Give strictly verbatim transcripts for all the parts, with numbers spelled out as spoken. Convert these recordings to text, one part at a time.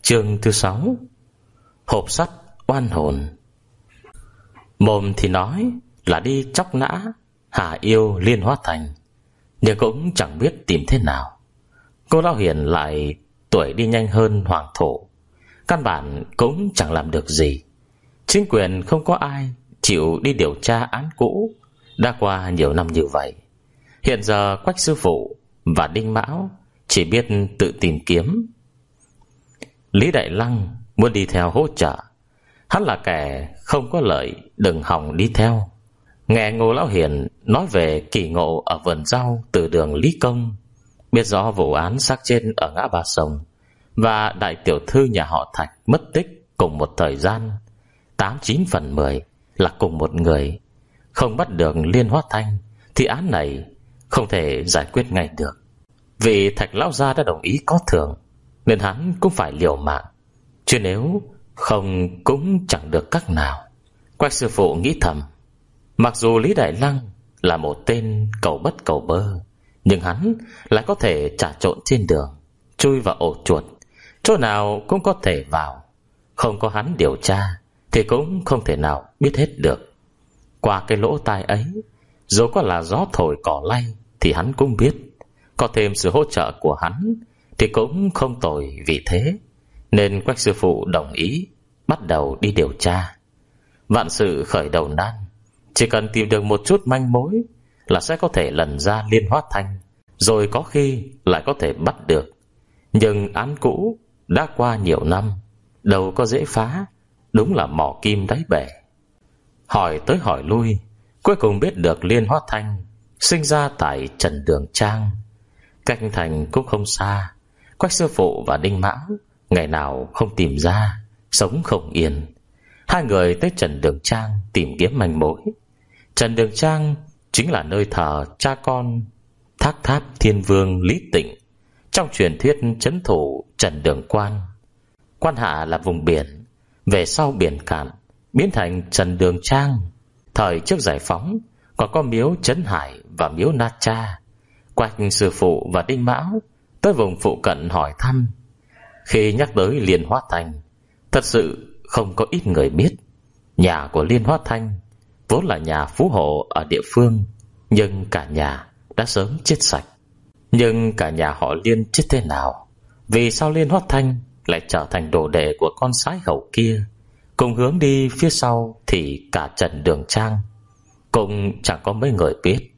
Chương thứ sáu. Hộp sắt oan hồn. Mồm thì nói là đi chóc nã Hà Yêu Liên Hoa Thành, nhưng cũng chẳng biết tìm thế nào. Cô Lão Hiền lại tuổi đi nhanh hơn Hoàng Thổ, căn bản cũng chẳng làm được gì. Chính quyền không có ai chịu đi điều tra án cũ. Đã qua nhiều năm như vậy, hiện giờ Quách sư phụ và Đinh Mão chỉ biết tự tìm kiếm. Lý Đại Lăng muốn đi theo hỗ trợ. Hắn là kẻ không có lợi, đừng hòng đi theo. Nghe Ngô Lão Hiền nói về kỳ ngộ ở vườn rau từ đường Lý Công, biết rõ vụ án xác chết ở ngã ba sông và đại tiểu thư nhà họ Thạch mất tích cùng một thời gian, tám chín phần mười là cùng một người. Không bắt được Liên Hoa Thanh thì án này không thể giải quyết ngay được. Vì Thạch lão gia đã đồng ý có thưởng, nên hắn cũng phải liều mạng, chứ nếu không cũng chẳng được cách nào. Quách sư phụ nghĩ thầm, mặc dù Lý Đại Lăng là một tên cầu bất cầu bơ, nhưng hắn lại có thể trà trộn trên đường, chui vào ổ chuột, chỗ nào cũng có thể vào. Không có hắn điều tra thì cũng không thể nào biết hết được. Qua cái lỗ tai ấy, dù có là gió thổi cỏ lay thì hắn cũng biết. Có thêm sự hỗ trợ của hắn thì cũng không tồi vì thế. Nên Quách sư phụ đồng ý bắt đầu đi điều tra. Vạn sự khởi đầu nan, chỉ cần tìm được một chút manh mối là sẽ có thể lần ra Liên Hoa Thanh, rồi có khi lại có thể bắt được. Nhưng án cũ đã qua nhiều năm, đâu có dễ phá, đúng là mỏ kim đáy bể. Hỏi tới hỏi lui, cuối cùng biết được Liên Hoa Thanh sinh ra tại Trần Đường Trang, cách thành cũng không xa. Quách sư phụ và Đinh Mão ngày nào không tìm ra, sống không yên. Hai người tới Trần Đường Trang tìm kiếm manh mối. Trần Đường Trang chính là nơi thờ cha con Thác Tháp Thiên Vương Lý Tịnh, trong truyền thuyết trấn thủ Trần Đường Quan. Quan hạ là vùng biển, về sau biển cạn biến thành Trần Đường Trang. Thời trước giải phóng còn có miếu Trấn Hải và miếu Na Cha. Quách sư phụ và Đinh Mão tới vùng phụ cận hỏi thăm. Khi nhắc tới Liên Hoa Thanh, thật sự không có ít người biết. Nhà của Liên Hoa Thanh vốn là nhà phú hộ ở địa phương, nhưng cả nhà đã sớm chết sạch. Nhưng cả nhà họ Liên chết thế nào? Vì sao Liên Hoa Thanh lại trở thành đồ đệ của con sái hậu kia? Cùng hướng đi phía sau thì cả Trần Đường Trang cũng chẳng có mấy người biết.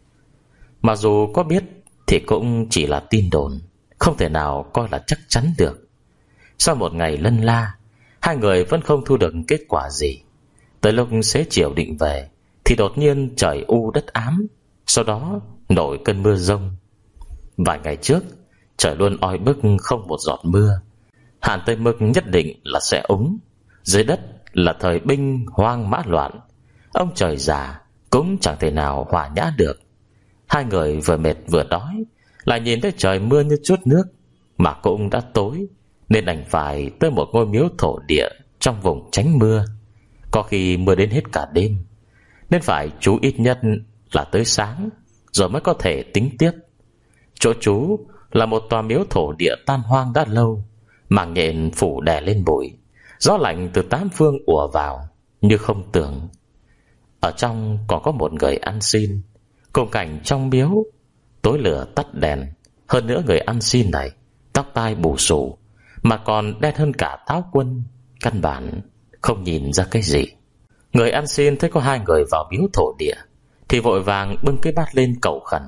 Mặc dù có biết thì cũng chỉ là tin đồn, không thể nào coi là chắc chắn được. Sau một ngày lân la, hai người vẫn không thu được kết quả gì. Tới lúc xế chiều định về thì đột nhiên trời u đất ám, sau đó nổi cơn mưa giông. Vài ngày trước trời luôn oi bức không một giọt mưa. Hạn Tây Mực nhất định là sẽ úng. Dưới đất là thời binh hoang mã loạn, ông trời già cũng chẳng thể nào hòa nhã được. Hai người vừa mệt vừa đói, lại nhìn thấy trời mưa như chút nước, mà cũng đã tối, nên đành phải tới một ngôi miếu thổ địa trong vùng tránh mưa. Có khi mưa đến hết cả đêm, nên phải trú ít nhất là tới sáng, rồi mới có thể tính tiếp. Chỗ trú là một tòa miếu thổ địa tan hoang đã lâu, màng nhện phủ đè lên bụi, gió lạnh từ tám phương ùa vào như không tưởng. Ở trong còn có một người ăn xin. Cùng cảnh trong miếu, tối lửa tắt đèn. Hơn nữa người ăn xin này tóc tai bù xù, mà còn đen hơn cả Táo Quân, căn bản không nhìn ra cái gì. Người ăn xin thấy có hai người vào miếu thổ địa thì vội vàng bưng cái bát lên cầu khẩn.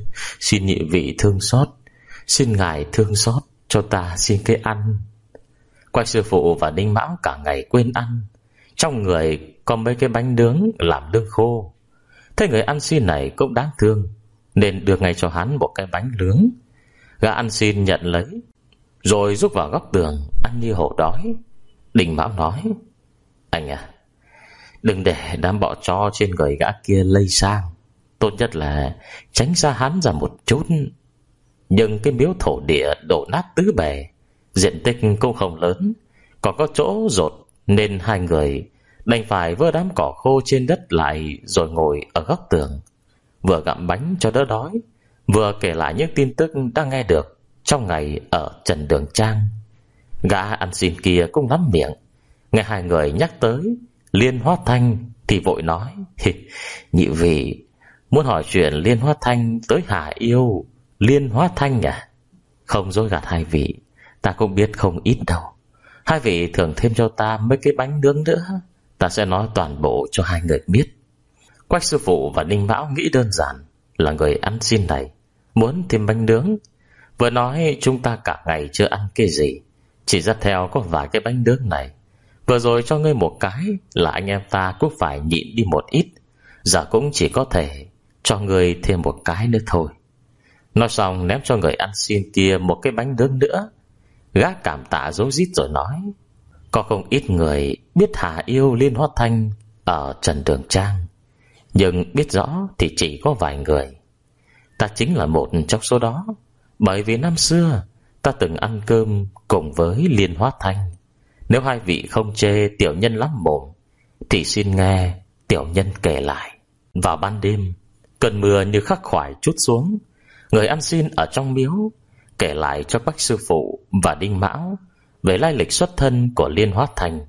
Xin nhị vị thương xót, xin ngài thương xót cho ta xin cái ăn. Quách sư phụ và Đinh Mão cả ngày quên ăn, trong người có mấy cái bánh nướng làm lương khô. Thấy người ăn xin này cũng đáng thương, nên đưa ngay cho hắn một cái bánh nướng. Gã ăn xin nhận lấy, rồi rút vào góc tường ăn như hổ đói. Đinh Mão nói: Anh à, đừng để đám bọ tro trên người gã kia lây sang, tốt nhất là tránh xa hắn ra một chút. Nhưng cái miếu thổ địa đổ nát tứ bề, diện tích cũng không lớn, còn có chỗ rột, nên hai người đành phải vơ đám cỏ khô trên đất lại, rồi ngồi ở góc tường, vừa gặm bánh cho đỡ đói, vừa kể lại những tin tức đang nghe được trong ngày ở Trần Đường Trang. Gã ăn xin kia cũng lắm miệng, nghe hai người nhắc tới Liên Hoa Thanh thì vội nói: nhị vị muốn hỏi chuyện Liên Hoa Thanh tới Hà Yêu Liên Hoa Thanh à? Không dối gạt hai vị, ta cũng biết không ít đâu. Hai vị thường thêm cho ta mấy cái bánh nướng nữa, ta sẽ nói toàn bộ cho hai người biết. Quách sư phụ và Ninh Mão nghĩ đơn giản là người ăn xin này muốn thêm bánh nướng. Vừa nói chúng ta cả ngày chưa ăn cái gì, chỉ dắt theo có vài cái bánh nướng này. Vừa rồi cho ngươi một cái là anh em ta cũng phải nhịn đi một ít, giờ cũng chỉ có thể cho ngươi thêm một cái nữa thôi. Nói xong ném cho người ăn xin kia một cái bánh nướng nữa. Gã cảm tạ rối rít rồi nói: có không ít người biết Hà Yêu Liên Hoa Thanh ở Trần Đường Trang, nhưng biết rõ thì chỉ có vài người. Ta chính là một trong số đó, bởi vì năm xưa ta từng ăn cơm cùng với Liên Hoa Thanh. Nếu hai vị không chê tiểu nhân lắm mồm thì xin nghe tiểu nhân kể lại. Vào ban đêm, cơn mưa như khắc khoải trút xuống. Người ăn xin ở trong miếu kể lại cho Quách sư phụ và Đinh Mão về lai lịch xuất thân của Liên Hoa Thanh.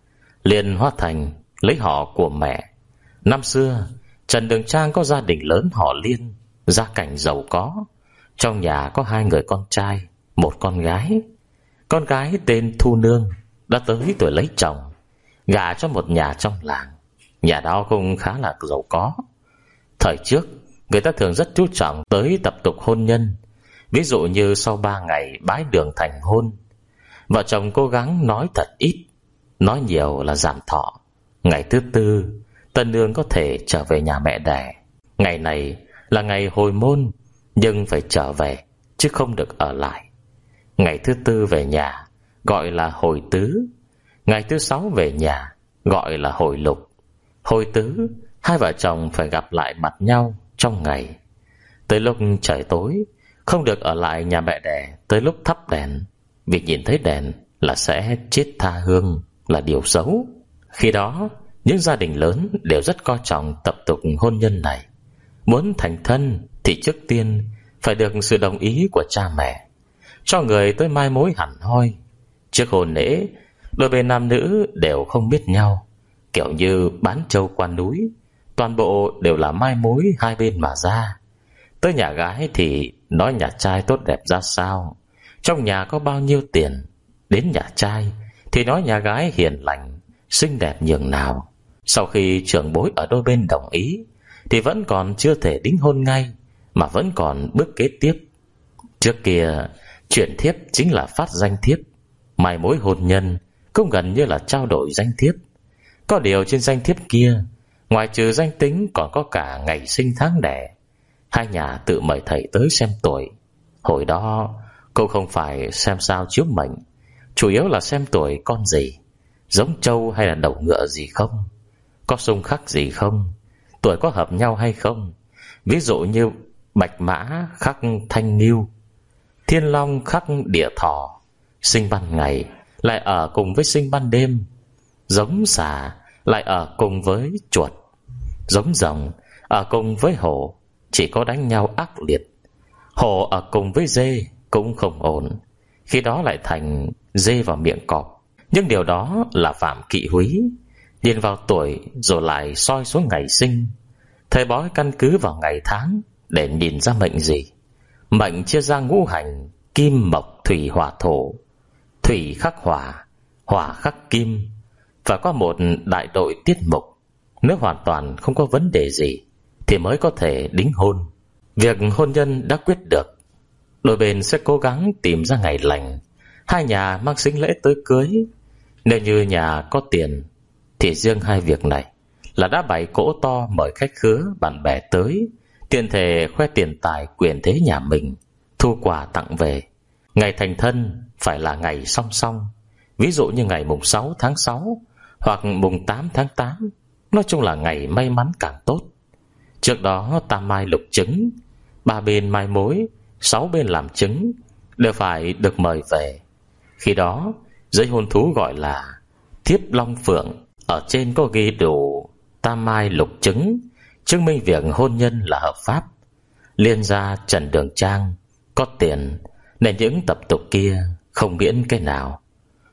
Liên Hoa Thanh lấy họ của mẹ. Năm xưa Trần Đường Trang có gia đình lớn họ Liên, gia cảnh giàu có. Trong nhà có hai người con trai, một con gái. Con gái tên Thu Nương đã tới tuổi lấy chồng, gả cho một nhà trong làng. Nhà đó cũng khá là giàu có. Thời trước người ta thường rất chú trọng tới tập tục hôn nhân. Ví dụ như sau ba ngày bái đường thành hôn, vợ chồng cố gắng nói thật ít, nói nhiều là giảm thọ. Ngày thứ tư, tân nương có thể trở về nhà mẹ đẻ. Ngày này là ngày hồi môn, nhưng phải trở về chứ không được ở lại. Ngày thứ tư về nhà gọi là hồi tứ. Ngày thứ sáu về nhà gọi là hồi lục. Hồi tứ, hai vợ chồng phải gặp lại mặt nhau trong ngày. Tới lúc trời tối không được ở lại nhà mẹ đẻ tới lúc thắp đèn, vì nhìn thấy đèn là sẽ chết tha hương, là điều xấu. Khi đó những gia đình lớn đều rất coi trọng tập tục hôn nhân này. Muốn thành thân thì trước tiên phải được sự đồng ý của cha mẹ. Cho người tới mai mối hẳn hoi. Trước hôn lễ, đôi bên nam nữ đều không biết nhau, kiểu như bán trâu qua núi. Toàn bộ đều là mai mối hai bên mà ra. Tới nhà gái thì nói nhà trai tốt đẹp ra sao, trong nhà có bao nhiêu tiền. Đến nhà trai thì nói nhà gái hiền lành, xinh đẹp nhường nào. Sau khi trưởng bối ở đôi bên đồng ý thì vẫn còn chưa thể đính hôn ngay, mà vẫn còn bước kế tiếp. Trước kia chuyển thiếp chính là phát danh thiếp, mai mối hôn nhân cũng gần như là trao đổi danh thiếp. Có điều trên danh thiếp kia, ngoài trừ danh tính còn có cả ngày sinh tháng đẻ. Hai nhà tự mời thầy tới xem tuổi. Hồi đó cô không phải xem sao chiếu mệnh, chủ yếu là xem tuổi con gì, giống trâu hay là đầu ngựa gì không, có xung khắc gì không, tuổi có hợp nhau hay không. Ví dụ như bạch mã khắc thanh nghiêu, thiên long khắc địa thỏ, sinh ban ngày lại ở cùng với sinh ban đêm, giống xà lại ở cùng với chuột, giống rồng ở cùng với hổ, chỉ có đánh nhau ác liệt. Hổ ở cùng với dê cũng không ổn, khi đó lại thành dê vào miệng cọp. Nhưng điều đó là phạm kỵ húy. Nhìn vào tuổi rồi lại soi xuống ngày sinh. Thầy bói căn cứ vào ngày tháng để nhìn ra mệnh gì. Mệnh chia ra ngũ hành: kim, mộc, thủy, hỏa, thổ. Thủy khắc hỏa, hỏa khắc kim. Phải có một đại đội tiết mục. Nếu hoàn toàn không có vấn đề gì thì mới có thể đính hôn. Việc hôn nhân đã quyết được, đôi bên sẽ cố gắng tìm ra ngày lành. Hai nhà mang sính lễ tới cưới. Nếu như nhà có tiền thì riêng hai việc này là đã bày cỗ to mời khách khứa bạn bè tới, tiện thể khoe tiền tài quyền thế nhà mình, thu quà tặng về. Ngày thành thân phải là ngày song song, ví dụ như ngày mùng sáu tháng sáu hoặc mùng tám tháng tám. Nói chung là ngày may mắn càng tốt. Trước đó tam mai lục chứng, ba bên mai mối, sáu bên làm chứng đều phải được mời về. Khi đó giấy hôn thú gọi là thiếp long phượng, ở trên có ghi đủ tam mai lục chứng, chứng minh việc hôn nhân là hợp pháp. Liên gia Trần Đường Trang có tiền nên những tập tục kia không miễn cái nào.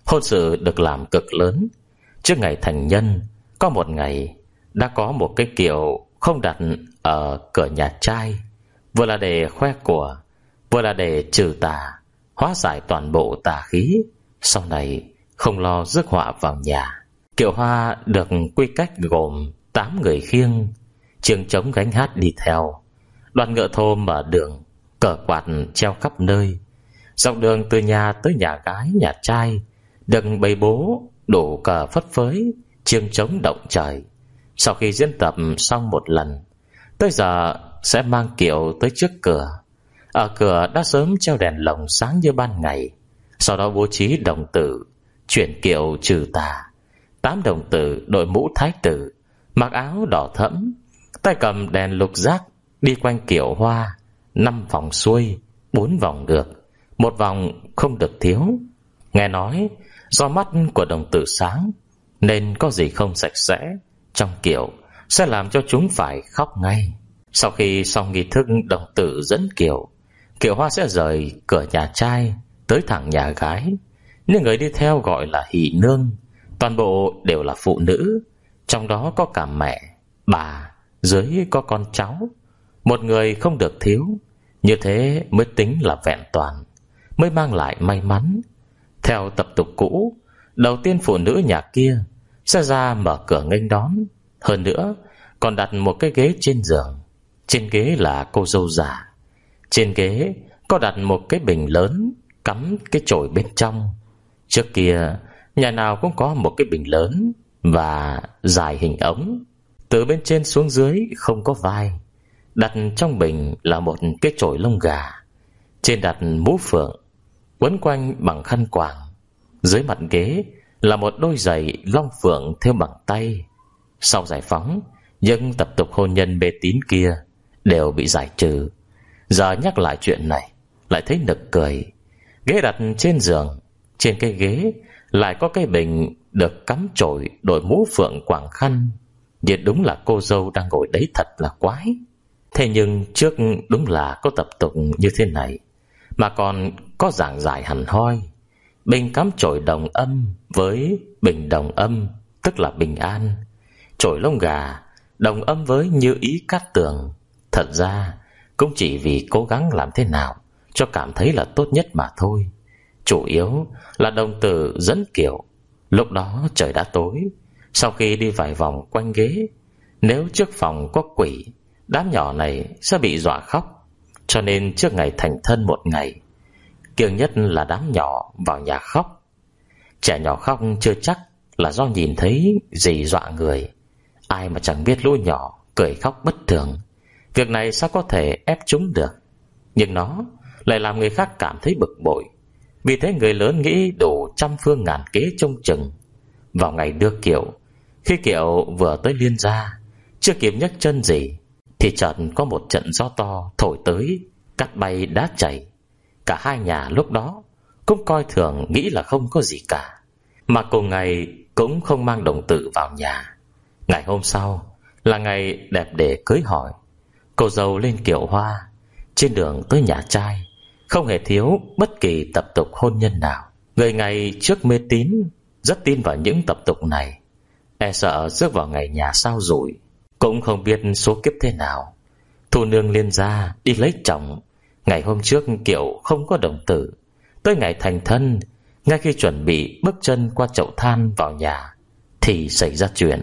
Hôn sự được làm cực lớn. Trước ngày thành nhân, có một ngày đã có một cái kiệu không đặt ở cửa nhà trai, vừa là để khoe của, vừa là để trừ tà, hóa giải toàn bộ tà khí, sau này không lo rước họa vào nhà. Kiệu hoa được quy cách gồm tám người khiêng, chiêng trống gánh hát đi theo, đoàn ngựa thô mở đường, cờ quạt treo khắp nơi. Dọc đường từ nhà tới nhà gái nhà trai được bày bố đủ cờ phất phới, chiêng trống động trời. Sau khi diễn tập xong một lần, tới giờ sẽ mang kiệu tới trước cửa. Ở cửa đã sớm treo đèn lồng sáng như ban ngày. Sau đó bố trí đồng tử chuyển kiệu trừ tà. Tám đồng tử đội mũ thái tử, mặc áo đỏ thẫm, tay cầm đèn lục giác, đi quanh kiệu hoa năm vòng xuôi, bốn vòng ngược, một vòng không được thiếu. Nghe nói do mắt của đồng tử sáng nên có gì không sạch sẽ trong kiệu sẽ làm cho chúng phải khóc ngay. Sau khi xong nghi thức đồng tử dẫn kiệu, kiệu hoa sẽ rời cửa nhà trai tới thẳng nhà gái. Những người đi theo gọi là hỷ nương, toàn bộ đều là phụ nữ, trong đó có cả mẹ, bà, dưới có con cháu. Một người không được thiếu, như thế mới tính là vẹn toàn, mới mang lại may mắn. Theo tập tục cũ, đầu tiên phụ nữ nhà kia sẽ ra mở cửa nghênh đón. Hơn nữa còn đặt một cái ghế trên giường. Trên ghế là cô dâu già. Trên ghế có đặt một cái bình lớn, cắm cái chổi bên trong. Trước kia nhà nào cũng có một cái bình lớn và dài hình ống, từ bên trên xuống dưới không có vai. Đặt trong bình là một cái chổi lông gà, trên đặt mũ phượng quấn quanh bằng khăn quàng. Dưới mặt ghế là một đôi giày long phượng thêu bằng tay. Sau giải phóng, những tập tục hôn nhân mê tín kia đều bị giải trừ. Giờ nhắc lại chuyện này lại thấy nực cười. Ghế đặt trên giường, trên cái ghế lại có cái bình được cắm chổi đội mũ phượng quàng khăn. Nhiệt đúng là cô dâu đang ngồi đấy thật là quái. Thế nhưng trước đúng là có tập tục như thế này, mà còn có giảng giải hẳn hoi. Bình cắm chổi đồng âm với bình đồng âm, tức là bình an. Chổi lông gà đồng âm với như ý cát tường. Thật ra cũng chỉ vì cố gắng làm thế nào cho cảm thấy là tốt nhất mà thôi. Chủ yếu là đồng tử dẫn kiệu. Lúc đó trời đã tối. Sau khi đi vài vòng quanh ghế, nếu trước phòng có quỷ, đám nhỏ này sẽ bị dọa khóc. Cho nên trước ngày thành thân một ngày, kiêng nhất là đám nhỏ vào nhà khóc. Trẻ nhỏ khóc chưa chắc là do nhìn thấy gì dọa người. Ai mà chẳng biết lũ nhỏ cười khóc bất thường. Việc này sao có thể ép chúng được. Nhưng nó lại làm người khác cảm thấy bực bội. Vì thế người lớn nghĩ đủ trăm phương ngàn kế trông chừng. Vào ngày đưa kiệu, khi kiệu vừa tới Liên gia, chưa kịp nhấc chân gì thì chợt có một trận gió to thổi tới, cắt bay đá chảy. Cả hai nhà lúc đó cũng coi thường, nghĩ là không có gì cả. Mà cùng ngày cũng không mang đồng tử vào nhà. Ngày hôm sau là ngày đẹp để cưới hỏi. Cô dâu lên kiệu hoa, trên đường tới nhà trai không hề thiếu bất kỳ tập tục hôn nhân nào. Người ngày trước mê tín, rất tin vào những tập tục này, e sợ rước vào ngày nhà sao rủi. Cũng không biết số kiếp thế nào, Thu nương Liên gia đi lấy chồng. Ngày hôm trước kiệu không có đồng tử. Tới ngày thành thân, ngay khi chuẩn bị bước chân qua chậu than vào nhà thì xảy ra chuyện.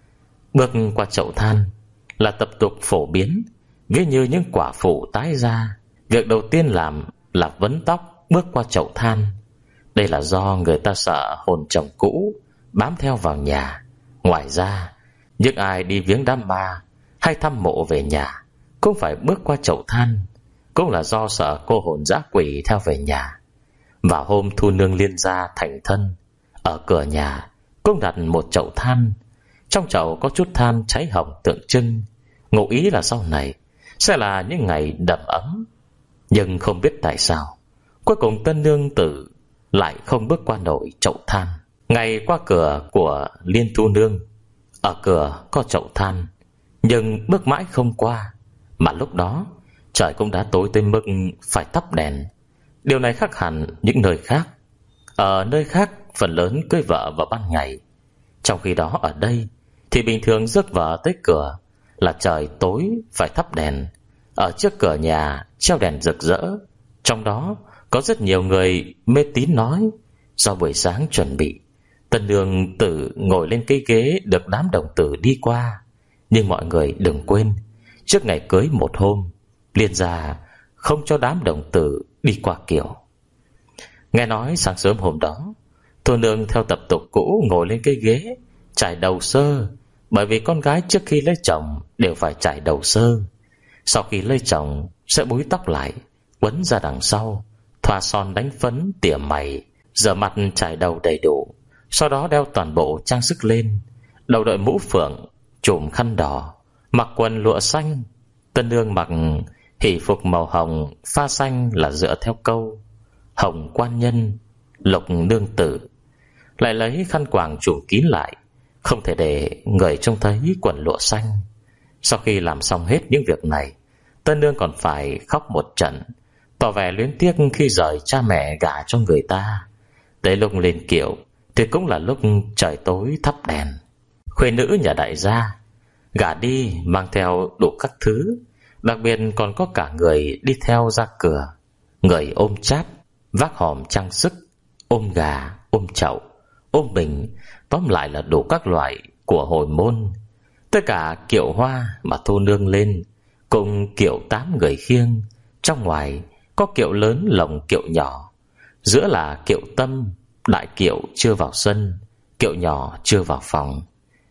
Bước qua chậu than là tập tục phổ biến, ví như những quả phụ tái gia. Việc đầu tiên làm là vấn tóc bước qua chậu than. Đây là do người ta sợ hồn chồng cũ bám theo vào nhà. Ngoài ra, những ai đi viếng đám ma hay thăm mộ về nhà cũng phải bước qua chậu than, cũng là do sợ cô hồn dã quỷ theo về nhà. Vào hôm Thu nương Liên gia thành thân, ở cửa nhà cũng đặt một chậu than. Trong chậu có chút than cháy hồng tượng trưng, ngụ ý là sau này sẽ là những ngày đầm ấm. Nhưng không biết tại sao, cuối cùng tân nương tử lại không bước qua nổi chậu than. Ngày qua cửa của Liên Thu nương, ở cửa có chậu than, nhưng bước mãi không qua. Mà lúc đó trời cũng đã tối tới mức phải tắt đèn. Điều này khác hẳn những nơi khác. Ở nơi khác phần lớn cưới vợ vào ban ngày, trong khi đó ở đây thì bình thường rước vợ tới cửa là trời tối phải thắp đèn. Ở trước cửa nhà treo đèn rực rỡ. Trong đó có rất nhiều người mê tín nói do buổi sáng chuẩn bị, tân nương tử ngồi lên cái ghế được đám đồng tử đi qua. Nhưng mọi người đừng quên, trước ngày cưới một hôm, Liên gia không cho đám đồng tử đi qua kiệu. Nghe nói sáng sớm hôm đó, cô nương theo tập tục cũ ngồi lên cái ghế chải đầu sơ, bởi vì con gái trước khi lấy chồng đều phải chải đầu sơ. Sau khi lấy chồng sẽ búi tóc lại, quấn ra đằng sau, thoa son đánh phấn, tỉa mày, rửa mặt chải đầu đầy đủ. Sau đó đeo toàn bộ trang sức lên, đầu đội mũ phượng, trùm khăn đỏ, mặc quần lụa xanh. Tân nương mặc hỷ phục màu hồng pha xanh là dựa theo câu hồng quan nhân, lục nương tử. Lại lấy khăn quàng trùm kín lại, không thể để người trông thấy quần lụa xanh. Sau khi làm xong hết những việc này, tân nương còn phải khóc một trận, tỏ vẻ luyến tiếc khi rời cha mẹ gả cho người ta. Tới lúc lên kiệu thì cũng là lúc trời tối thắp đèn. Khuê nữ nhà đại gia gả đi mang theo đủ các thứ, đặc biệt còn có cả người đi theo ra cửa. Người ôm cháp, vác hòm trang sức, ôm gà, ôm chậu, ôm bình, tóm lại là đủ các loại của hồi môn. Tất cả kiệu hoa mà thu nương lên, cùng kiệu tám người khiêng. Trong ngoài có kiệu lớn lồng kiệu nhỏ, giữa là kiệu tâm. Đại kiệu chưa vào sân, kiệu nhỏ chưa vào phòng.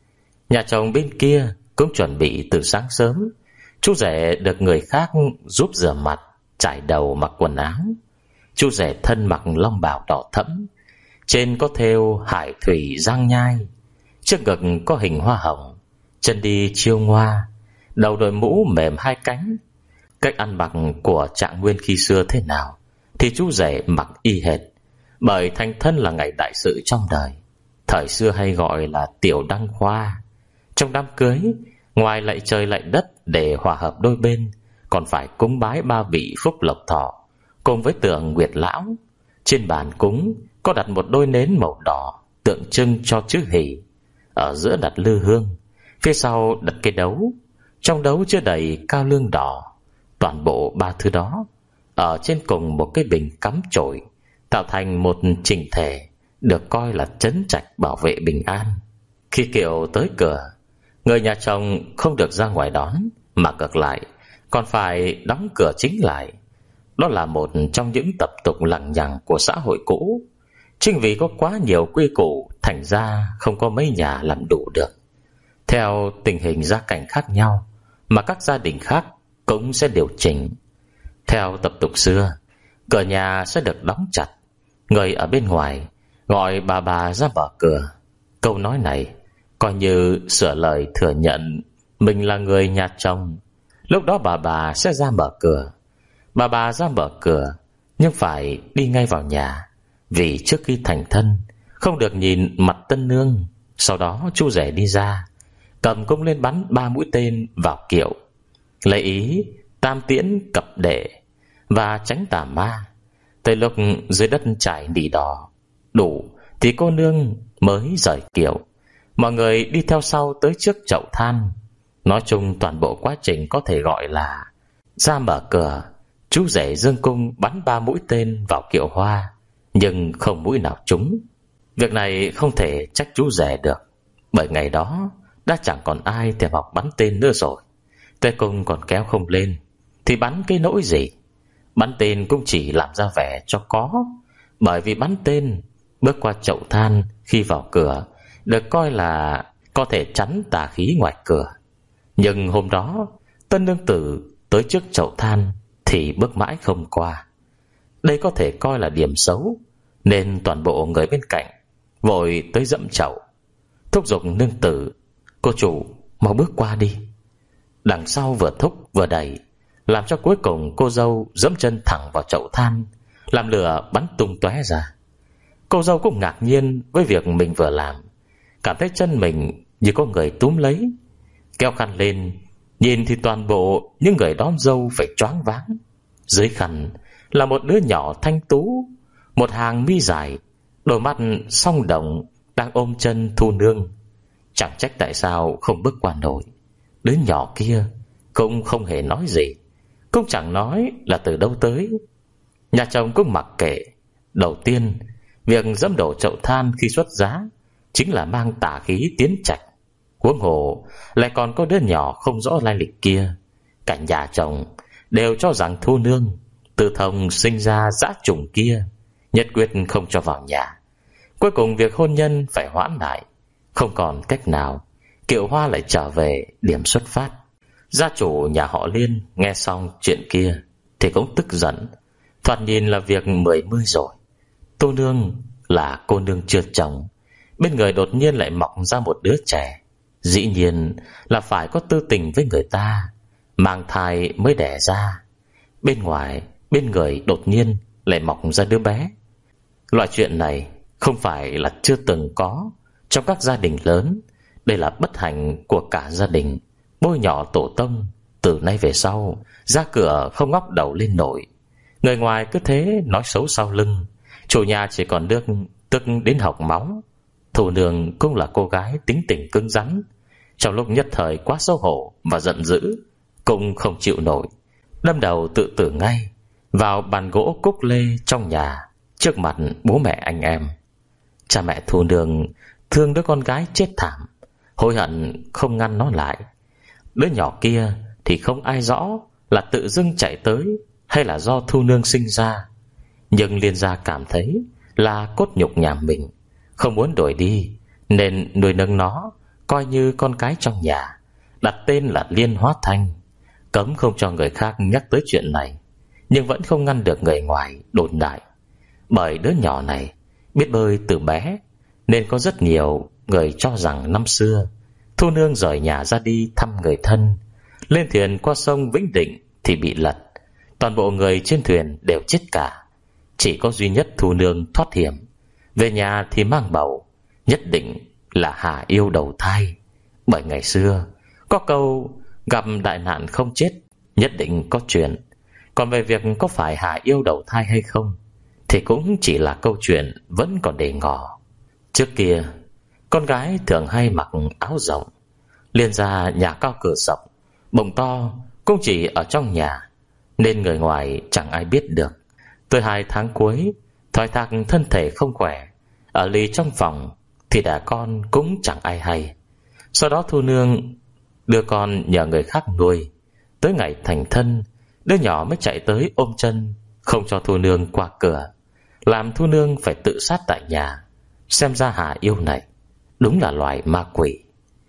Nhà chồng bên kia cũng chuẩn bị từ sáng sớm. Chú rể được người khác giúp rửa mặt, trải đầu, mặc quần áo. Chú rể thân mặc long bào đỏ thẫm, trên có thêu hải thủy giang nhai, trước ngực có hình hoa hồng, chân đi chiêu ngoa, đầu đội mũ mềm hai cánh. Cách ăn mặc của Trạng Nguyên khi xưa thế nào thì chú rể mặc y hệt, bởi thành thân là ngày đại sự trong đời. Thời xưa hay gọi là tiểu đăng khoa. Trong đám cưới, ngoài lạy trời lạy đất để hòa hợp đôi bên, còn phải cúng bái ba vị phúc lộc thọ cùng với tượng Nguyệt Lão. Trên bàn cúng có đặt một đôi nến màu đỏ tượng trưng cho chữ hỷ. Ở giữa đặt lư hương, phía sau đặt cái đấu, trong đấu chứa đầy cao lương đỏ. Toàn bộ ba thứ đó ở trên cùng một cái bình cắm chổi, tạo thành một chỉnh thể, được coi là trấn trạch bảo vệ bình an. Khi kiệu tới cửa, người nhà chồng không được ra ngoài đón, mà ngược lại còn phải đóng cửa chính lại. Đó là một trong những tập tục lằng nhằng của xã hội cũ. Chính vì có quá nhiều quy củ, thành ra không có mấy nhà làm đủ được. Theo tình hình gia cảnh khác nhau mà các gia đình khác cũng sẽ điều chỉnh. Theo tập tục xưa, cửa nhà sẽ được đóng chặt. Người ở bên ngoài gọi bà bà ra mở cửa. Câu nói này coi như sửa lời thừa nhận mình là người nhà chồng. Lúc đó bà bà sẽ ra mở cửa. Bà bà ra mở cửa, nhưng phải đi ngay vào nhà, vì trước khi thành thân không được nhìn mặt tân nương. Sau đó chú rể đi ra, cầm cung lên bắn ba mũi tên vào kiệu, lấy ý tam tiễn cập đệ và tránh tà ma. Tới lúc dưới đất trải nỉ đỏ đủ thì cô nương mới rời kiệu. Mọi người đi theo sau tới trước chậu than. Nói chung toàn bộ quá trình có thể gọi là ra mở cửa. Chú rể dương cung bắn ba mũi tên vào kiệu hoa, nhưng không mũi nào trúng. Việc này không thể trách chú rể được, bởi ngày đó đã chẳng còn ai thèm học bắn tên nữa rồi. Tay cung còn kéo không lên thì bắn cái nỗi gì. Bắn tên cũng chỉ làm ra vẻ cho có. Bởi vì bắn tên bước qua chậu than khi vào cửa được coi là có thể chắn tà khí ngoài cửa. Nhưng hôm đó tân nương tử tới trước chậu than thì bước mãi không qua. Đây có thể coi là điểm xấu, nên toàn bộ người bên cạnh vội tới dẫm chậu, thúc giục nương tử: "Cô chủ, mau bước qua đi." Đằng sau vừa thúc vừa đẩy, làm cho cuối cùng cô dâu dẫm chân thẳng vào chậu than, làm lửa bắn tung tóe ra. Cô dâu cũng ngạc nhiên với việc mình vừa làm, cảm thấy chân mình như có người túm lấy. Kéo khăn lên, nhìn thì toàn bộ những người đón dâu phải choáng váng. Dưới khăn là một đứa nhỏ thanh tú, một hàng mi dài, Đôi mắt song đồng đang ôm chân Thu Nương. Chẳng trách tại sao không bước qua nổi. Đứa nhỏ kia cũng không hề nói gì, cũng chẳng nói là từ đâu tới. Nhà chồng cũng mặc kệ. Đầu tiên, việc dẫm đổ chậu than khi xuất giá chính là mang tà khí tiến trạch. Huống hồ lại còn có đứa nhỏ không rõ lai lịch kia. Cả nhà chồng đều cho rằng Thu Nương từ thông sinh ra dã trùng kia, nhất quyết không cho vào nhà. Cuối cùng việc hôn nhân phải hoãn lại. Không còn cách nào, Kiệu Hoa lại trở về điểm xuất phát. Gia chủ nhà họ Liên nghe xong chuyện kia thì cũng tức giận. Thoạt nhìn là việc mười mươi rồi. Tô Nương là cô nương chưa chồng, bên người đột nhiên lại mọc ra một đứa trẻ, dĩ nhiên là phải có tư tình với người ta, mang thai mới đẻ ra. Bên ngoài, bên người đột nhiên lại mọc ra đứa bé. Loại chuyện này không phải là chưa từng có trong các gia đình lớn. Đây là bất hạnh của cả gia đình, bôi nhọ tổ tông. Từ nay về sau, ra cửa không ngóc đầu lên nổi. Người ngoài cứ thế nói xấu sau lưng, chủ nhà chỉ còn nước tức đến học máu. Thu Nương cũng là cô gái tính tình cứng rắn. Trong lúc nhất thời quá xấu hổ và giận dữ, cũng không chịu nổi, đâm đầu tự tử ngay vào bàn gỗ cúc lê trong nhà, trước mặt bố mẹ anh em. Cha mẹ Thu Nương thương đứa con gái chết thảm, hối hận không ngăn nó lại. Đứa nhỏ kia thì không ai rõ là tự dưng chạy tới hay là do Thu Nương sinh ra, nhưng Liên gia cảm thấy là cốt nhục nhà mình, không muốn đổi đi, nên nuôi nấng nó coi như con cái trong nhà, đặt tên là Liên Hóa Thanh. Cấm không cho người khác nhắc tới chuyện này, nhưng vẫn không ngăn được người ngoài đồn đại. Bởi đứa nhỏ này biết bơi từ bé, nên có rất nhiều người cho rằng năm xưa Thu Nương rời nhà ra đi thăm người thân, lên thuyền qua sông Vĩnh Định thì bị lật, toàn bộ người trên thuyền đều chết cả. Chỉ có duy nhất Thu Nương thoát hiểm, về nhà thì mang bầu, nhất định là Hà Yêu đầu thai. Bởi ngày xưa có câu gặp đại nạn không chết, nhất định có chuyện. Còn về việc có phải Hà Yêu đầu thai hay không thì cũng chỉ là câu chuyện vẫn còn để ngỏ. Trước kia con gái thường hay mặc áo rộng, Liên gia nhà cao cửa rộng, bụng to, cũng chỉ ở trong nhà, nên người ngoài chẳng ai biết được. Tới hai tháng cuối, thoái thác thân thể không khỏe, ở lì trong phòng thì đẻ con cũng chẳng ai hay. Sau đó Thu Nương đưa con nhờ người khác nuôi. Tới ngày thành thân, đứa nhỏ mới chạy tới ôm chân, không cho Thu Nương qua cửa, làm Thu Nương phải tự sát tại nhà. Xem ra Hà Yêu này đúng là loài ma quỷ.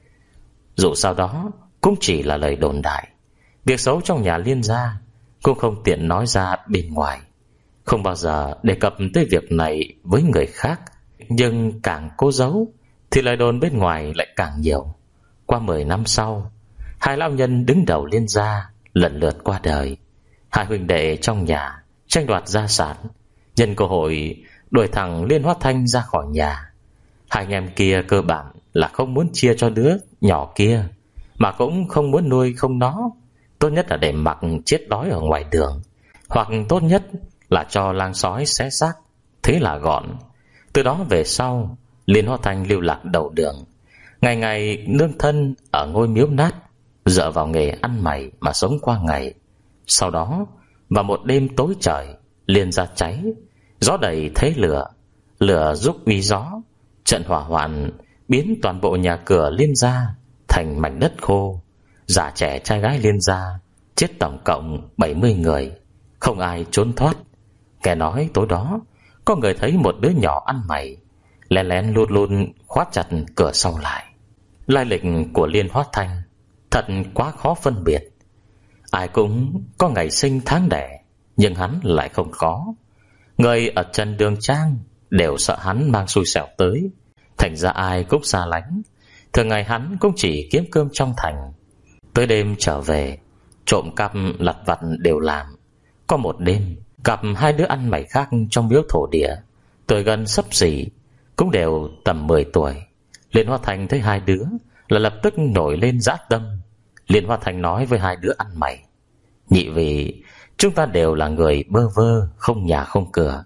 Dù sao đó cũng chỉ là lời đồn đại, việc xấu trong nhà Liên gia cũng không tiện nói ra bên ngoài, không bao giờ đề cập tới việc này với người khác. Nhưng càng cố giấu thì lời đồn bên ngoài lại càng nhiều. Qua mười năm sau, hai lão nhân đứng đầu Liên gia lần lượt qua đời. Hai huynh đệ trong nhà tranh đoạt gia sản, nhân cơ hội đuổi thằng Liên Hóa Thanh ra khỏi nhà. Hai anh em kia cơ bản là không muốn chia cho đứa nhỏ kia, mà cũng không muốn nuôi không nó. Tốt nhất là để mặc chết đói ở ngoài đường, hoặc tốt nhất là cho lang sói xé xác, thế là gọn. Từ đó về sau, Liên Hóa Thanh lưu lạc đầu đường, ngày ngày nương thân ở ngôi miếu nát, dựa vào nghề ăn mày mà sống qua ngày. Sau đó, vào một đêm tối trời, Liên gia cháy, gió đầy thế lửa, lửa giúp uy gió, trận hỏa hoạn biến toàn bộ nhà cửa Liên gia thành mảnh đất khô. Già trẻ trai gái Liên gia chết tổng cộng bảy mươi người, không ai trốn thoát. Nghe nói tối đó có người thấy một đứa nhỏ ăn mày lén lén luôn luôn khóa chặt cửa sau lại. Lai lịch của Liên Hóa Thanh thật quá khó phân biệt. Ai cũng có ngày sinh tháng đẻ, nhưng hắn lại không có. Người ở Trần Đường Trang đều sợ hắn mang xui xẻo tới, thành ra ai cũng xa lánh. Thường ngày hắn cũng chỉ kiếm cơm trong thành, tới đêm trở về trộm cắp lặt vặt đều làm. Có một đêm gặp hai đứa ăn mày khác trong miếu thổ địa, tuổi gần xấp xỉ, cũng đều tầm mười tuổi. Liên Hóa Thanh thấy hai đứa là lập tức nổi lên dã tâm. Liên Hóa Thanh nói với hai đứa ăn mày: nhị vị, chúng ta đều là người bơ vơ, không nhà không cửa,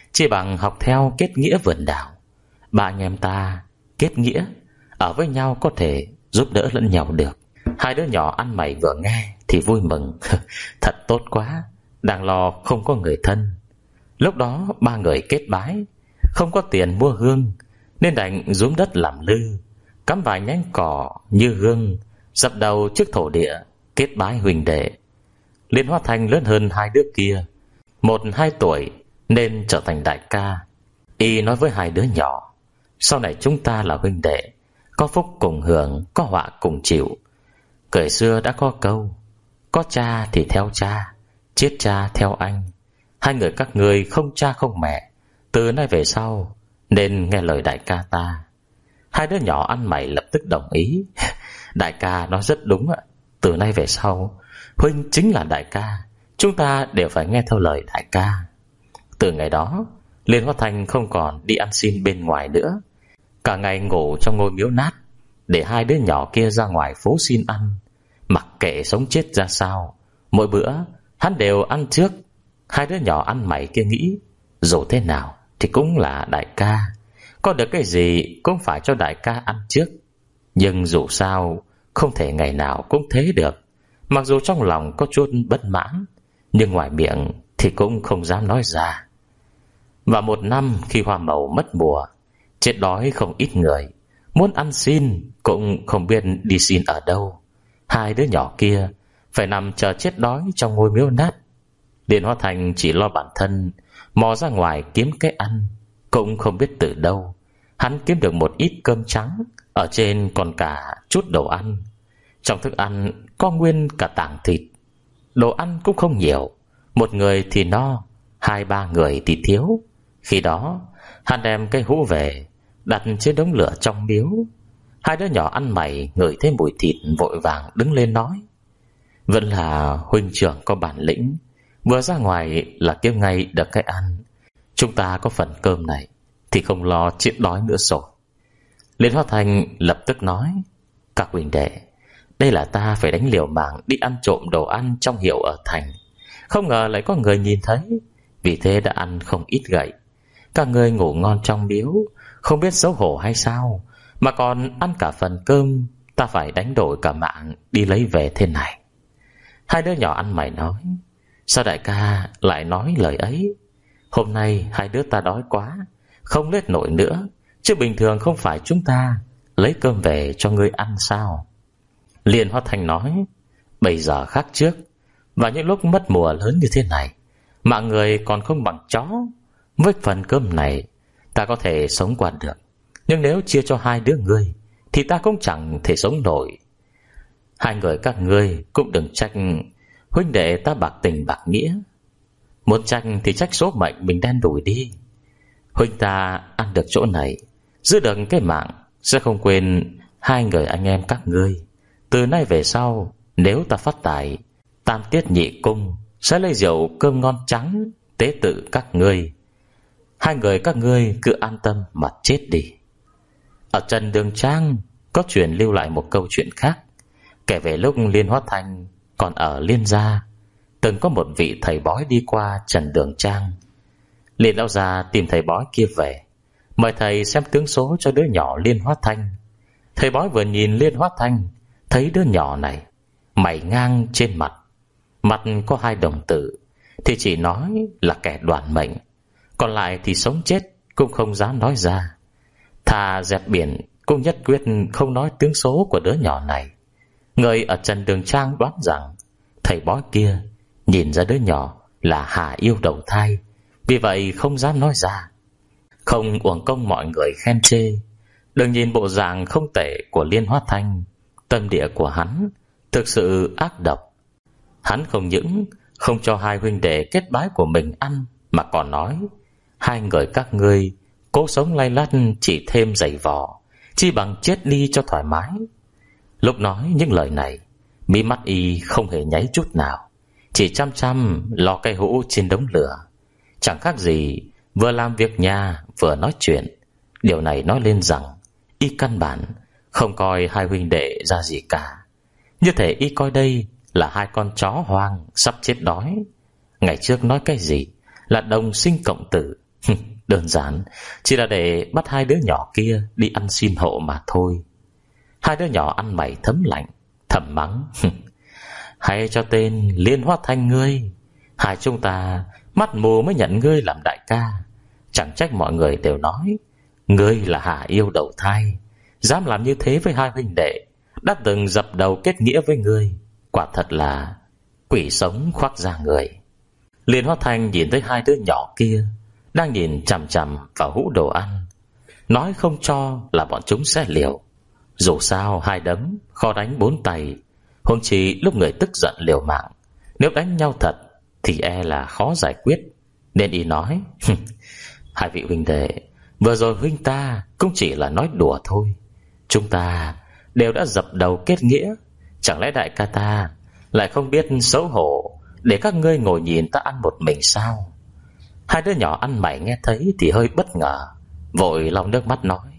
Chỉ bằng học theo kết nghĩa vườn đảo. Ba anh em ta kết nghĩa, ở với nhau có thể giúp đỡ lẫn nhau được. Hai đứa nhỏ ăn mày vừa nghe thì vui mừng. Thật tốt quá, đang lo không có người thân. Lúc đó ba người kết bái. Không có tiền mua hương nên đành rúm đất làm lư, cắm vài nhánh cỏ như hương, dập đầu trước thổ địa kết bái huynh đệ. Liên Hoa Thành lớn hơn hai đứa kia một hai tuổi nên trở thành đại ca. Y nói với hai đứa nhỏ: sau này chúng ta là huynh đệ, có phúc cùng hưởng, có họa cùng chịu. Thời xưa đã có câu: có cha thì theo cha, chết cha theo anh. Hai người các ngươi không cha không mẹ, từ nay về sau nên nghe lời đại ca ta. Hai đứa nhỏ ăn mày lập tức đồng ý. Đại ca nói rất đúng ạ. Từ nay về sau huynh chính là đại ca, chúng ta đều phải nghe theo lời đại ca. Từ ngày đó Liên Hoa Thành không còn đi ăn xin bên ngoài nữa. Cả ngày ngủ trong ngôi miếu nát, để hai đứa nhỏ kia ra ngoài phố xin ăn. Mặc kệ sống chết ra sao, mỗi bữa hắn đều ăn trước. Hai đứa nhỏ ăn mày kia nghĩ dù thế nào thì cũng là đại ca, có được cái gì cũng phải cho đại ca ăn trước. Nhưng dù sao không thể ngày nào cũng thế được. Mặc dù trong lòng có chút bất mãn, nhưng ngoài miệng thì cũng không dám nói ra. Và một năm khi hoa màu mất mùa, chết đói không ít người, muốn ăn xin cũng không biết đi xin ở đâu. Hai đứa nhỏ kia phải nằm chờ chết đói trong ngôi miếu nát. Liên Hoa Thành chỉ lo bản thân, mò ra ngoài kiếm cái ăn. Cũng không biết từ đâu hắn kiếm được một ít cơm trắng, ở trên còn cả chút đồ ăn. Trong thức ăn có nguyên cả tảng thịt. Đồ ăn cũng không nhiều, một người thì no, hai ba người thì thiếu. Khi đó hắn đem cái hũ về đặt trên đống lửa trong miếu. Hai đứa nhỏ ăn mày ngửi thấy mùi thịt vội vàng đứng lên nói: vẫn là huynh trưởng có bản lĩnh, vừa ra ngoài là kiếm ngay được cái ăn. Chúng ta có phần cơm này thì không lo chết đói nữa rồi. Liên Hoa Thành lập tức nói: các huynh đệ, đây là ta phải đánh liều mạng đi ăn trộm đồ ăn trong hiệu ở thành. Không ngờ lại có người nhìn thấy, vì thế đã ăn không ít gậy. Các người ngủ ngon trong miếu, không biết xấu hổ hay sao, mà còn ăn cả phần cơm ta phải đánh đổi cả mạng đi lấy về thế này. Hai đứa nhỏ ăn mày nói: sao đại ca lại nói lời ấy? Hôm nay hai đứa ta đói quá, không lết nổi nữa, chứ bình thường không phải chúng ta lấy cơm về cho ngươi ăn sao? Liên Hoa Thành nói: bây giờ khác trước, và những lúc mất mùa lớn như thế này, mạng người còn không bằng chó. Với phần cơm này ta có thể sống qua được, nhưng nếu chia cho hai đứa ngươi thì ta cũng chẳng thể sống nổi. Hai người các ngươi cũng đừng trách huynh đệ ta bạc tình bạc nghĩa. Muốn trách thì trách số mệnh mình đen đủi đi. Huynh ta ăn được chỗ này, giữ được cái mạng, sẽ không quên hai người anh em các ngươi. Từ nay về sau, nếu ta phát tài, tam tiết nhị cung sẽ lấy rượu cơm ngon trắng tế tự các ngươi. Hai người các ngươi cứ an tâm mà chết đi. Ở Trần Đường Trang có truyền lưu lại một câu chuyện khác, kể về lúc Liên Hoa Thành còn ở Liên gia, từng có một vị thầy bói đi qua Trần Đường Trang. Liên lão già tìm thầy bói kia về, mời thầy xem tướng số cho đứa nhỏ Liên Hoa Thanh. Thầy bói vừa nhìn Liên Hoa Thanh, thấy đứa nhỏ này mày ngang trên mặt, mặt có hai đồng tử, thì chỉ nói là kẻ đoản mệnh, còn lại thì sống chết cũng không dám nói ra. Thà dẹp biển cũng nhất quyết không nói tướng số của đứa nhỏ này. Người ở Trần Đường Trang đoán rằng thầy bói kia nhìn ra đứa nhỏ là hà yêu đầu thai, vì vậy không dám nói ra. Không uổng công mọi người khen chê. Đừng nhìn bộ dạng không tệ của Liên Hoa Thanh, tâm địa của hắn thực sự ác độc. Hắn không những không cho hai huynh đệ kết bái của mình ăn, mà còn nói: hai người các ngươi cố sống lay lắt chỉ thêm giày vò, chi bằng chết đi cho thoải mái. Lúc nói những lời này, mí mắt y không hề nháy chút nào, chỉ chăm chăm lò cây hũ trên đống lửa, chẳng khác gì vừa làm việc nhà vừa nói chuyện. Điều này nói lên rằng y căn bản không coi hai huynh đệ ra gì cả, như thể y coi đây là hai con chó hoang sắp chết đói. Ngày trước nói cái gì là đồng sinh cộng tử, Đơn giản chỉ là để bắt hai đứa nhỏ kia đi ăn xin hộ mà thôi. Hai đứa nhỏ ăn mày thấm lạnh, thầm mắng: hay cho tên Liên Hoa Thanh ngươi, hai chúng ta mắt mù mới nhận ngươi làm đại ca. Chẳng trách mọi người đều nói ngươi là Hà Yêu đầu thai, dám làm như thế với hai huynh đệ đã từng dập đầu kết nghĩa với ngươi. Quả thật là quỷ sống khoác da người. Liên Hoa Thanh nhìn thấy hai đứa nhỏ kia đang nhìn chằm chằm vào hũ đồ ăn, nói không cho là bọn chúng sẽ liều. Dù sao hai đấm khó đánh bốn tay, huống chi lúc người tức giận liều mạng, nếu đánh nhau thật thì e là khó giải quyết. Nên y nói: hai vị huynh đệ, vừa rồi huynh ta cũng chỉ là nói đùa thôi. Chúng ta đều đã dập đầu kết nghĩa, chẳng lẽ đại ca ta lại không biết xấu hổ để các ngươi ngồi nhìn ta ăn một mình sao? Hai đứa nhỏ ăn mày nghe thấy thì hơi bất ngờ, vội lau nước mắt nói: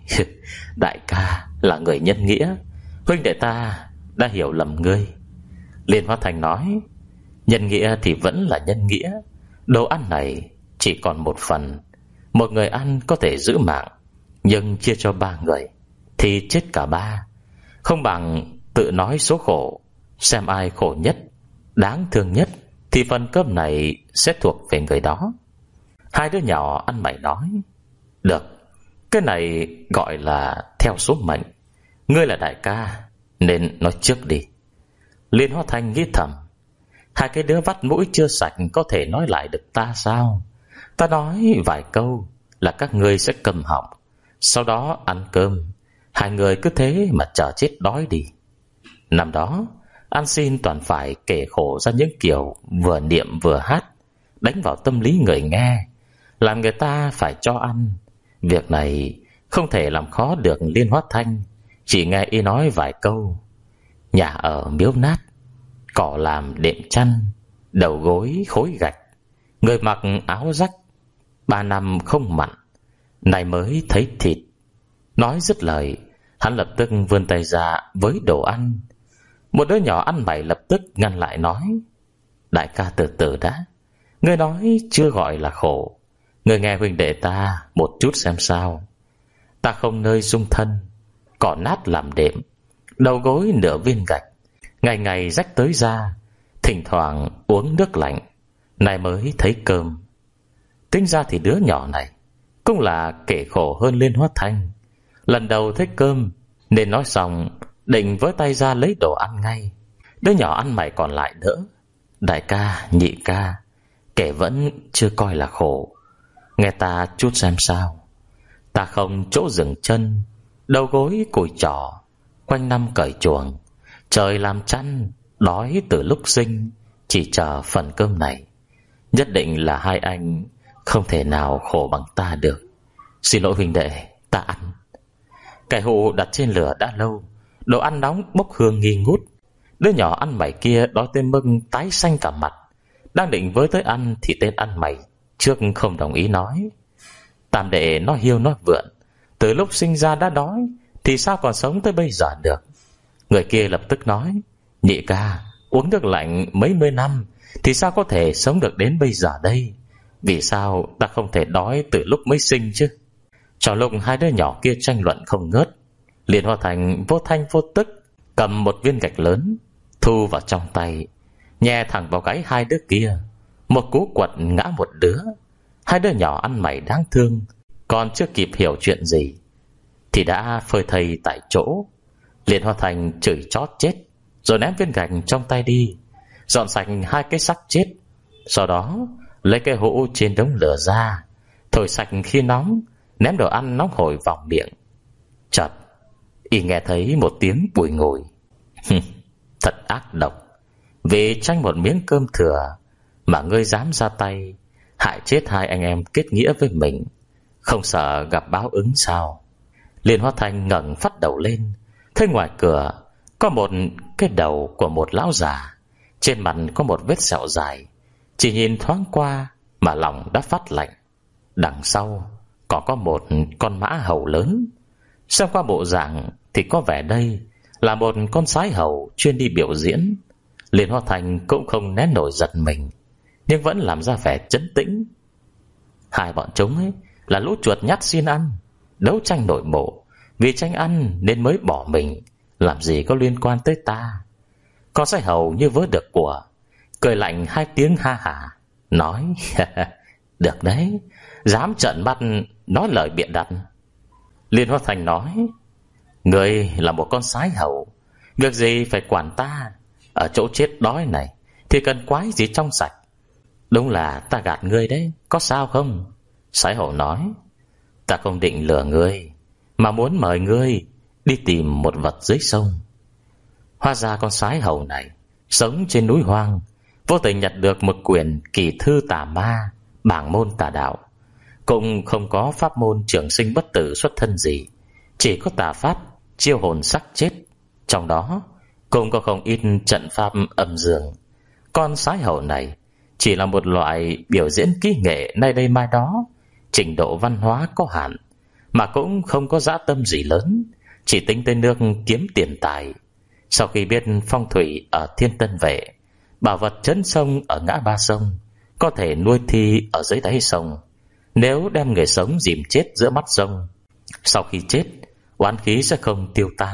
đại ca là người nhân nghĩa, huynh đệ ta đã hiểu lầm ngươi. Liên Hoa Thành nói: nhân nghĩa thì vẫn là nhân nghĩa, đồ ăn này chỉ còn một phần. Một người ăn có thể giữ mạng, nhưng chia cho ba người thì chết cả ba. Không bằng tự nói số khổ, xem ai khổ nhất, đáng thương nhất, thì phần cơm này sẽ thuộc về người đó. Hai đứa nhỏ ăn mày nói: được, cái này gọi là theo số mệnh. Ngươi là đại ca nên nói trước đi. Liên Hoa Thanh nghĩ thầm: hai cái đứa vắt mũi chưa sạch có thể nói lại được ta sao? Ta nói vài câu là các ngươi sẽ câm họng, sau đó ăn cơm. Hai người cứ thế mà chờ chết đói đi. Năm đó ăn xin toàn phải kể khổ ra những kiểu vừa niệm vừa hát, đánh vào tâm lý người nghe, làm người ta phải cho ăn. Việc này không thể làm khó được Liên Hoa Thanh. Chỉ nghe y nói vài câu: nhà ở miếu nát, cỏ làm đệm chăn, đầu gối khối gạch, người mặc áo rách, ba năm không mặn, này mới thấy thịt. Nói dứt lời, hắn lập tức vươn tay ra với đồ ăn. Một đứa nhỏ ăn mày lập tức ngăn lại nói: đại ca từ từ đã, ngươi nói chưa gọi là khổ. Ngươi nghe huynh đệ ta một chút xem sao. Ta không nơi dung thân, cỏ nát làm đệm, đầu gối nửa viên gạch, ngày ngày rách tới da, thỉnh thoảng uống nước lạnh, này mới thấy cơm. Tính ra thì đứa nhỏ này cũng là kể khổ hơn Liên Hoa Thanh. Lần đầu thấy cơm nên nói xong định với tay ra lấy đồ ăn ngay. Đứa nhỏ ăn mày còn lại đỡ: đại ca, nhị ca, kể vẫn chưa coi là khổ, nghe ta chút xem sao. Ta không chỗ dừng chân, đầu gối cùi trỏ, quanh năm cởi chuồng, trời làm chăn, đói từ lúc sinh, chỉ chờ phần cơm này. Nhất định là hai anh không thể nào khổ bằng ta được. Xin lỗi huynh đệ, ta ăn. Cái hũ đặt trên lửa đã lâu, đồ ăn nóng bốc hương nghi ngút. Đứa nhỏ ăn mày kia đói tới mức tái xanh cả mặt, đang định với tới ăn thì tên ăn mày trước không đồng ý nói: tam đệ nó hiêu nó vượn, từ lúc sinh ra đã đói thì sao còn sống tới bây giờ được. Người kia lập tức nói: nhị ca, uống nước lạnh mấy mươi năm thì sao có thể sống được đến bây giờ đây? Vì sao ta không thể đói từ lúc mới sinh chứ? Trong lúc hai đứa nhỏ kia tranh luận không ngớt, Liên Hoa Thành vô thanh vô tức cầm một viên gạch lớn thu vào trong tay, nhè thẳng vào gáy hai đứa kia. Một cú quật ngã một đứa. Hai đứa nhỏ ăn mày đáng thương còn chưa kịp hiểu chuyện gì thì đã phơi thây tại chỗ. Liên Hoa Thành chửi chót chết, rồi ném viên gạch trong tay đi, dọn sạch hai cái xác chết. Sau đó lấy cái hũ trên đống lửa ra, thổi sạch khi nóng, ném đồ ăn nóng hổi vào miệng. Chợt y nghe thấy một tiếng bùi ngùi. Thật ác độc, vì tranh một miếng cơm thừa mà ngươi dám ra tay hại chết hai anh em kết nghĩa với mình, không sợ gặp báo ứng sao? Liên Hoa Thành ngẩng phát đầu lên, thấy ngoài cửa có một cái đầu của một lão già, trên mặt có một vết sẹo dài. Chỉ nhìn thoáng qua mà lòng đã phát lạnh. Đằng sau còn có một con mã hầu lớn. Xem qua bộ dạng thì có vẻ đây là một con sái hầu chuyên đi biểu diễn. Liên Hoa Thành cũng không nén nổi giật mình, nhưng vẫn làm ra vẻ trấn tĩnh. Hai bọn chúng ấy là lũ chuột nhắt xin ăn, đấu tranh nội bộ, vì tranh ăn nên mới bỏ mình, làm gì có liên quan tới ta. Con sai hầu như vớ được của, cười lạnh hai tiếng ha hả, nói được đấy, dám trợn mắt nói lời biện đặt. Liên Hoa Thành nói, ngươi là một con sái hầu, việc gì phải quản ta. Ở chỗ chết đói này thì cần quái gì trong sạch. Đúng là ta gạt ngươi đấy, có sao không? Sái hầu nói, ta không định lừa ngươi, mà muốn mời ngươi đi tìm một vật dưới sông. Hóa ra con sái hầu này sống trên núi hoang, vô tình nhặt được một quyển kỳ thư tà ma, bảng môn tà đạo. Cũng không có pháp môn trường sinh bất tử xuất thân gì, chỉ có tà pháp chiêu hồn sắc chết. Trong đó cũng có không ít trận pháp âm dương. Con sái hầu này chỉ là một loại biểu diễn kỹ nghệ nay đây mai đó, trình độ văn hóa có hạn, mà cũng không có dã tâm gì lớn, chỉ tính tới nước kiếm tiền tài. Sau khi biết phong thủy ở Thiên Tân Vệ, bảo vật trấn sông ở ngã ba sông, có thể nuôi thi ở dưới đáy sông, nếu đem người sống dìm chết giữa mắt sông, sau khi chết oán khí sẽ không tiêu tan.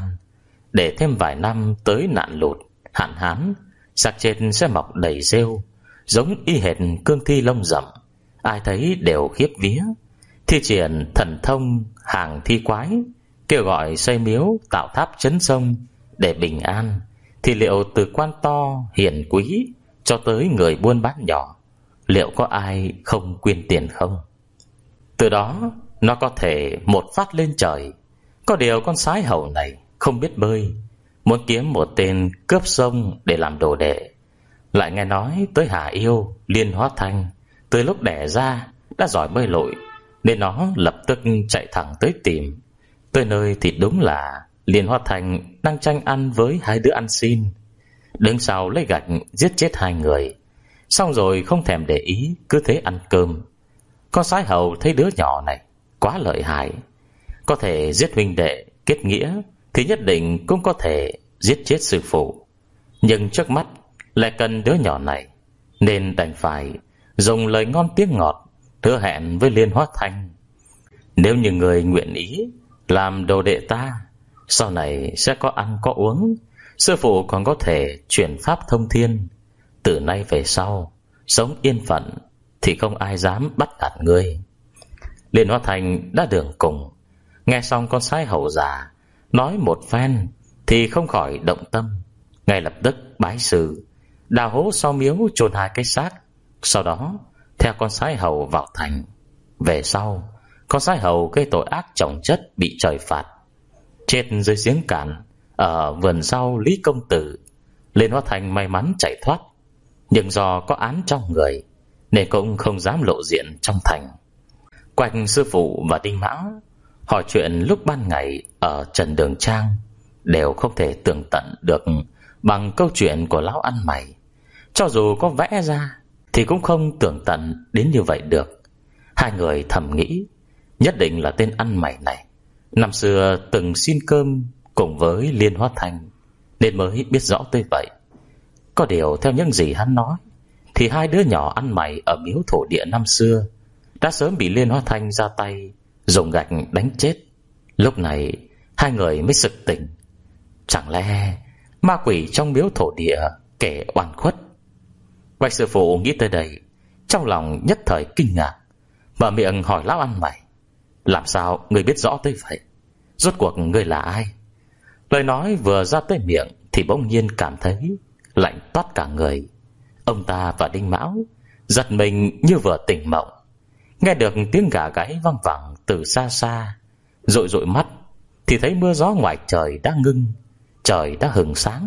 Để thêm vài năm tới nạn lụt, hạn hán, xác chết sẽ mọc đầy rêu, giống y hệt cương thi lông rậm, ai thấy đều khiếp vía. Thi triển thần thông hàng thi quái, kêu gọi xây miếu tạo tháp trấn sông để bình an, thì liệu từ quan to hiền quý cho tới người buôn bán nhỏ, liệu có ai không quyên tiền không? Từ đó nó có thể một phát lên trời. Có điều con sái hầu này không biết bơi, muốn kiếm một tên cướp sông để làm đồ đệ. Lại nghe nói tới Hà Yêu, Liên Hóa Thanh từ lúc đẻ ra đã giỏi bơi lội, nên nó lập tức chạy thẳng tới tìm. Tới nơi thì đúng là Liên Hóa Thanh đang tranh ăn với hai đứa ăn xin, đứng sau lấy gạch giết chết hai người, xong rồi không thèm để ý, cứ thế ăn cơm. Con sái hầu thấy đứa nhỏ này quá lợi hại, có thể giết huynh đệ kết nghĩa thì nhất định cũng có thể giết chết sư phụ, nhưng trước mắt lại cần đứa nhỏ này, nên đành phải dùng lời ngon tiếng ngọt hứa hẹn với Liên Hóa Thanh, nếu như người nguyện ý làm đồ đệ ta, sau này sẽ có ăn có uống, sư phụ còn có thể chuyển pháp thông thiên. Từ nay về sau sống yên phận thì không ai dám bắt nạt ngươi. Liên Hóa Thành đã đường cùng, nghe xong con sái hầu già nói một phen thì không khỏi động tâm, ngay lập tức bái sư, đào hố sau miếu chôn hai cái xác, sau đó theo con sái hầu vào thành. Về sau con sái hầu gây tội ác chồng chất bị trời phạt, chết dưới giếng cạn ở vườn sau Lý Công Tử. Liên Hóa Thành may mắn chạy thoát, nhưng do có án trong người nên cũng không dám lộ diện trong thành. Quanh sư phụ và Đinh Mão hỏi chuyện lúc ban ngày ở Trần Đường Trang đều không thể tường tận được bằng câu chuyện của lão ăn mày. Cho dù có vẽ ra thì cũng không tường tận đến như vậy được. Hai người thầm nghĩ, nhất định là tên ăn mày này năm xưa từng xin cơm cùng với Liên Hóa Thanh, nên mới biết rõ tới vậy. Có điều theo những gì hắn nói thì hai đứa nhỏ ăn mày ở miếu thổ địa năm xưa đã sớm bị Liên Hóa Thanh ra tay dùng gạch đánh chết. Lúc này hai người mới sực tỉnh, chẳng lẽ ma quỷ trong miếu thổ địa kẻ oan khuất? Bạch sư phụ nghĩ tới đây, trong lòng nhất thời kinh ngạc, mở miệng hỏi lão ăn mày, làm sao ngươi biết rõ tới vậy? Rốt cuộc ngươi là ai? Lời nói vừa ra tới miệng thì bỗng nhiên cảm thấy lạnh toát cả người. Ông ta và Đinh Mão giật mình như vừa tỉnh mộng, nghe được tiếng gà gáy vang vẳng từ xa xa, dội dội mắt thì thấy mưa gió ngoài trời đã ngưng, trời đã hừng sáng.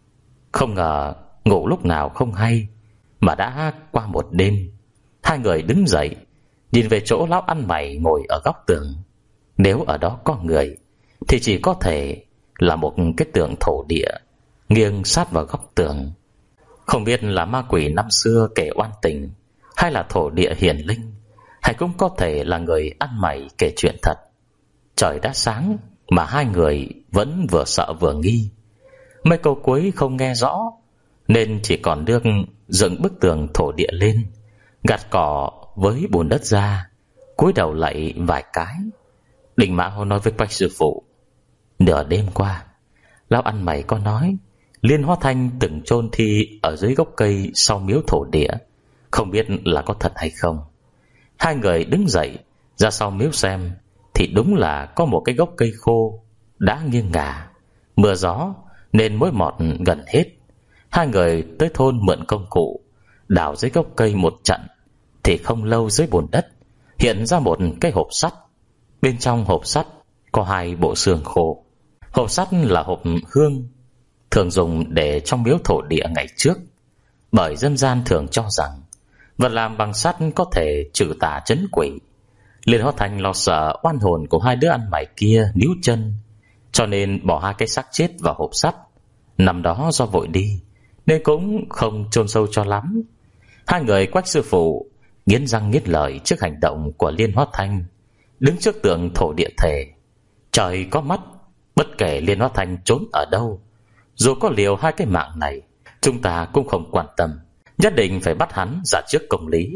Không ngờ ngủ lúc nào không hay mà đã qua một đêm. Hai người đứng dậy nhìn về chỗ lão ăn mày ngồi ở góc tường. Nếu ở đó có người thì chỉ có thể là một cái tường thổ địa nghiêng sát vào góc tường. Không biết là ma quỷ năm xưa kẻ oan tình, hay là thổ địa hiền linh, hay cũng có thể là người ăn mày kể chuyện thật. Trời đã sáng mà hai người vẫn vừa sợ vừa nghi. Mấy câu cuối không nghe rõ, nên chỉ còn được dựng bức tường thổ địa lên, gạt cỏ với bùn đất ra, cúi đầu lạy vài cái. Đinh Mã Hô nói với Quách sư phụ: Nửa đêm qua, lão ăn mày có nói Liên Hóa Thanh từng chôn thi ở dưới gốc cây sau miếu thổ địa, không biết là có thật hay không. Hai người đứng dậy ra sau miếu xem, thì đúng là có một cái gốc cây khô đã nghiêng ngả, mưa gió nên mối mọt gần hết. Hai người tới thôn mượn công cụ đào dưới gốc cây một trận, thì không lâu dưới bùn đất hiện ra một cái hộp sắt. Bên trong hộp sắt có hai bộ xương khô. Hộp sắt là hộp hương thường dùng để trong miếu thổ địa ngày trước, bởi dân gian thường cho rằng vật làm bằng sắt có thể trừ tà trấn quỷ. Liên Hóa Thanh lo sợ oan hồn của hai đứa ăn mày kia níu chân, cho nên bỏ hai cái xác chết vào hộp sắt. Năm đó do vội đi nên cũng không chôn sâu cho lắm. Hai người Quách sư phụ nghiến răng nghiến lợi trước hành động của Liên Hóa Thanh, đứng trước tượng thổ địa thề: Trời có mắt, bất kể Liên Hóa Thanh trốn ở đâu, dù có liều hai cái mạng này, chúng ta cũng không quan tâm, nhất định phải bắt hắn ra trước công lý.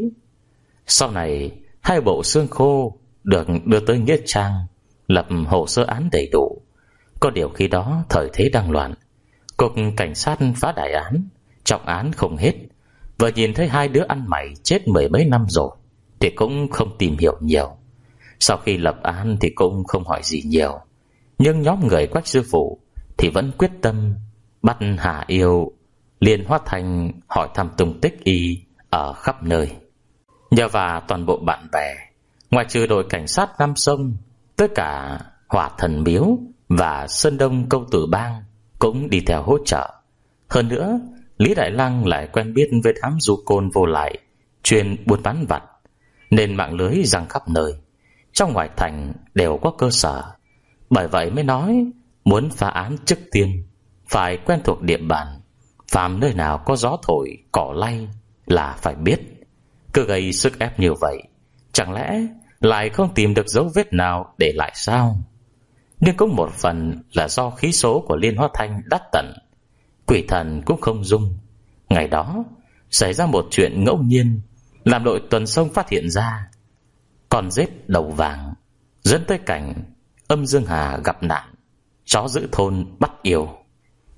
Sau này hai bộ xương khô được đưa tới nghĩa trang, lập hồ sơ án đầy đủ. Có điều khi đó thời thế đang loạn, cục cảnh sát phá đại án, trọng án không hết. Vừa nhìn thấy hai đứa ăn mày chết mười mấy năm rồi thì cũng không tìm hiểu nhiều. Sau khi lập án thì cũng không hỏi gì nhiều. Nhưng nhóm người Quách sư phụ thì vẫn quyết tâm bắt Hà Yêu Liên Hóa Thanh hỏi thăm tung tích y ở khắp nơi. Nhờ và toàn bộ bạn bè, ngoài trừ đội cảnh sát Nam Sông, tất cả Hỏa Thần Miếu và Sơn Đông Câu Tử Bang cũng đi theo hỗ trợ. Hơn nữa, Lý Đại Lăng lại quen biết với đám du côn vô lại chuyên buôn bán vặt, nên mạng lưới giăng khắp nơi, trong ngoài thành đều có cơ sở. Bởi vậy mới nói muốn phá án trước tiên phải quen thuộc địa bàn, phàm nơi nào có gió thổi cỏ lay là phải biết. Cứ gây sức ép như vậy, chẳng lẽ lại không tìm được dấu vết nào để lại sao? Nhưng cũng một phần là do khí số của Liên Hóa Thanh đắt tận, quỷ thần cũng không dung. Ngày đó xảy ra một chuyện ngẫu nhiên, làm đội tuần sông phát hiện ra con rết đầu vàng, dẫn tới cảnh Âm Dương Hà gặp nạn, chó giữ thôn bắt yêu.